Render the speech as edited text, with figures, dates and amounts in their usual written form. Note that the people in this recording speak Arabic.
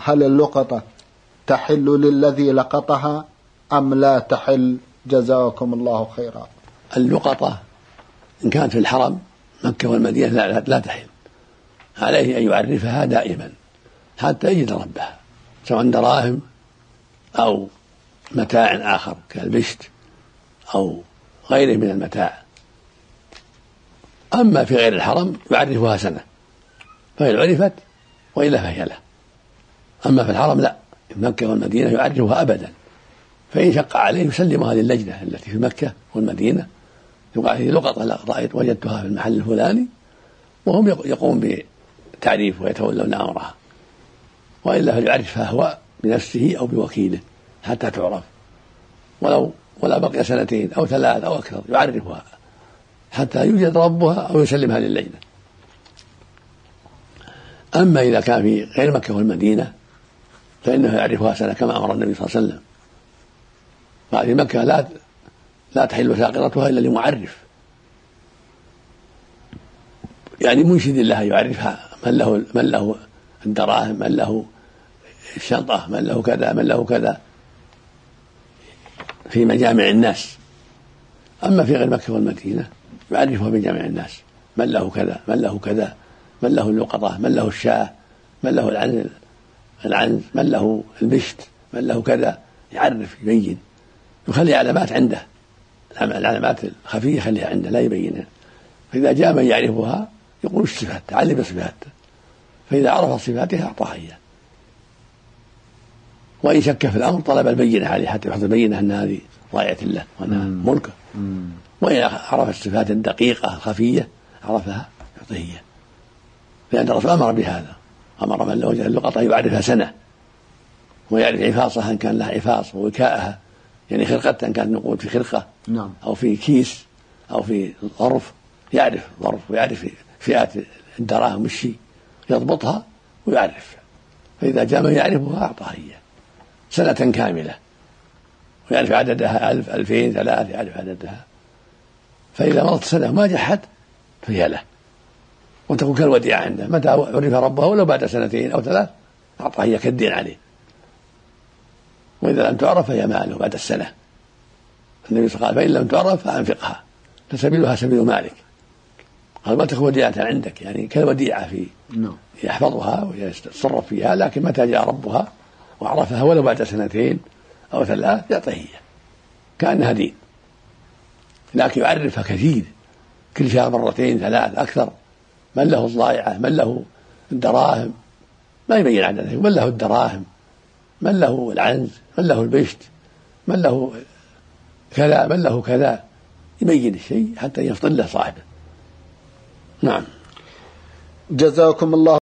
هل اللقطة تحل للذي لقطها أم لا تحل؟ جزاكم الله خيرا. اللقطة إن كانت في الحرم مكة والمدينة لا تحل، عليه أن يعرفها دائما حتى يجد ربها، سواء دراهم أو متاع آخر كالبشت أو غيره من المتاع. أما في غير الحرم يعرفها سنة، فإن عرفت وإلا فهي له. أما في الحرم لا، في مكة والمدينة يعرفها أبدا، فإن شق عليه يسلمها للجنة التي في مكة والمدينة، يقال هذه لقطة رأيت وجدتها في المحل الفلاني، وهم يقوم بتعريف ويتولون أمرها، وإلا فليعرفها هو بنفسه أو بوكيله حتى تعرف، ولا بقي 2 أو 3 أو أكثر يعرفها حتى يوجد ربها أو يسلمها للجنة. أما إذا كان في غير مكة والمدينة فإنه يعرفها سنة كما أمر النبي صلى الله عليه وسلم. ففي مكة لا تحل ساقطتها إلا لمعرف، يعني منشد الله يعرفها، من له الدراهم، من له الشنطة، من له كذا من له كذا، في مجامع الناس. أما في غير مكة والمدينة يعرفها بجامع الناس، من له كذا من له كذا، من له اللقطة، من له الشاة، من له العنز، من له البشت، من له كذا، يعرف يبين، يخلي علامات عنده، العلامات الخفية يخليها عنده لا يبينها. فإذا جاء من يعرفها يقول الصفات، تعلم بصفات، فإذا عرف صفاتها أعطاها إياه. وإن شك في الأمر طلب البينة عليه حتى يحصل بينة أن هذه ضائعة له وأنها ملكه. وإن عرف الصفات الدقيقة الخفية عرفها يعطيه إياه، لأن الرسول أمر بهذا، أمر من له اللقطة يعرفها سنة، ويعرف عفاصها إن كان لها عفاص، ووكاءها يعني خرقة إن كانت نقود في خرقة أو في كيس أو في ظرف، يعرف ظرف ويعرف فئات الدراهم الشيء، يضبطها ويعرف. فإذا جاء من يعرفها أعطاها إياه سنة كاملة، ويعرف عددها 1000 2000 3 يعرف عددها. فإذا مضت سنة ما جحت فهي له، وتكون كالوديعة عنده، متى عرف ربه ولو بعد 2 أو 3 أعطاها إياه كالدين عليه. وإذا لم تعرف فهي ماله بعد السنة. النبي صلى الله عليه وسلم قال: فإن لم تعرف فأنفقها، فسبيلها سبيل مالك. قال: ما تكون وديعة عندك، يعني كالوديعة في يحفظها ويتصرف فيها، لكن متى جاء ربها وعرفها ولو بعد 2 أو 3 يعطيه كأنها دين. لكن يعرفها كثير، كل شهر 2 3 أكثر. من له الضائعة، من له الدراهم، ما يبين عدده، من له الدراهم، من له العنز، من له البشت، من له كذا، من له كذا، يبين الشيء حتى يفضل له صاحبه. نعم. جزاكم الله